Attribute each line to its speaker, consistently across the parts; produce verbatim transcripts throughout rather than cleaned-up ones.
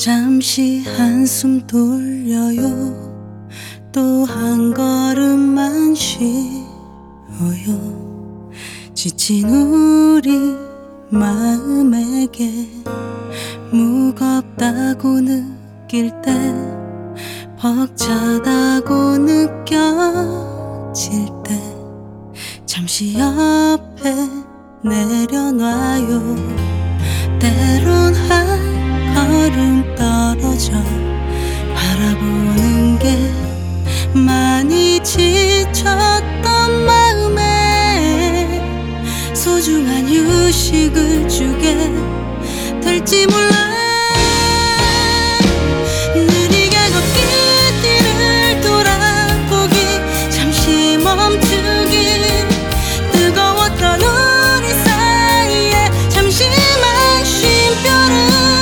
Speaker 1: 잠시 한숨 돌려요. 또 한 걸음만 쉬어요. 지친 우리 마음에게 무겁다고 느낄 때, 벅차다고 느껴질 때 잠시 옆에 내려놔요. 때론 한 걸음 떨어져 바라보는 게 많이 지쳤던 마음에 소중한 휴식을 주게 될지 몰라. 느리게 걷기, 뒤를 돌아보기, 잠시 멈추기, 뜨거웠던 우리 사이에 잠시만 쉼표를,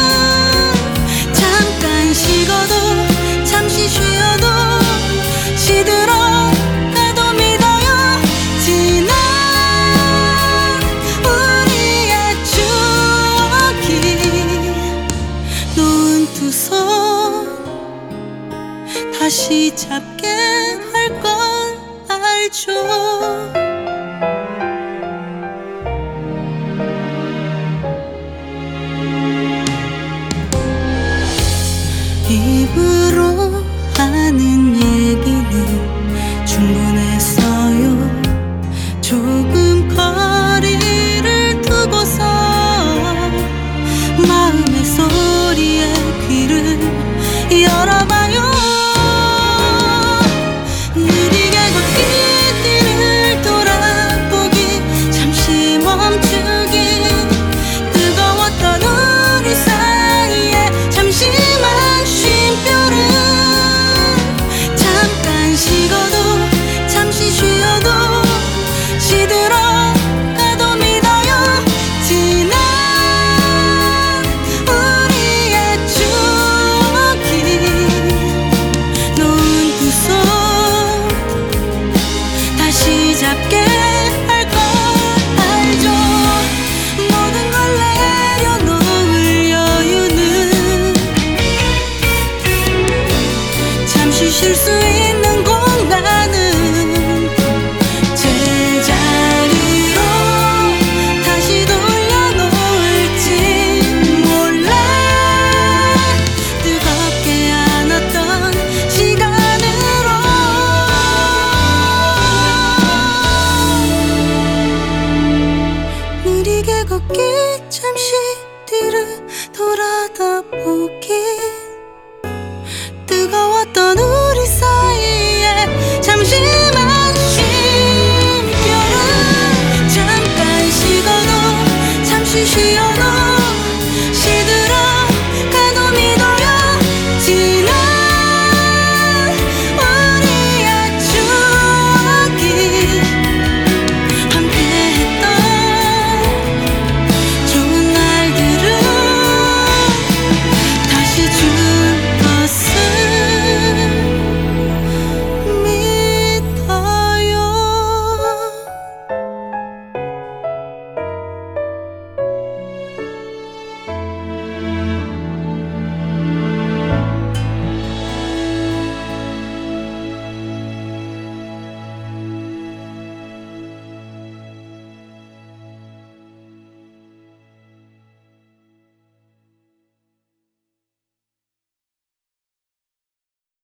Speaker 1: 잠깐 식어도 잠시 쉬어도 시들어가도 믿어요. 지난 우리의 추억이 놓은 두 손 다시 잡게 할 걸 알죠. 입으로 하는 얘기는 충분했어요. 조금 거리를 두고서 마음의 소리에 귀를 열어봐요. 느리게 걷기, 뒤를 돌아보기, 잠시 멈추기, 뜨거웠던 우리 사이에 잠시만 쉼표를, 잠깐 식어도 잠시 쉬어도 시들어가도 믿어요. 지난 우리의 추억이 놓은 두 손 다시 잡게 할 걸 알죠. 모든 걸 내려놓을 여유는 잠시 쉴 수 있는 공간은 제자리로 다시 돌려놓을지 몰라. 뜨겁게 안았던 시간으로 느리게 걷기, 잠시 뒤를 돌아다 보기, 뜨거웠던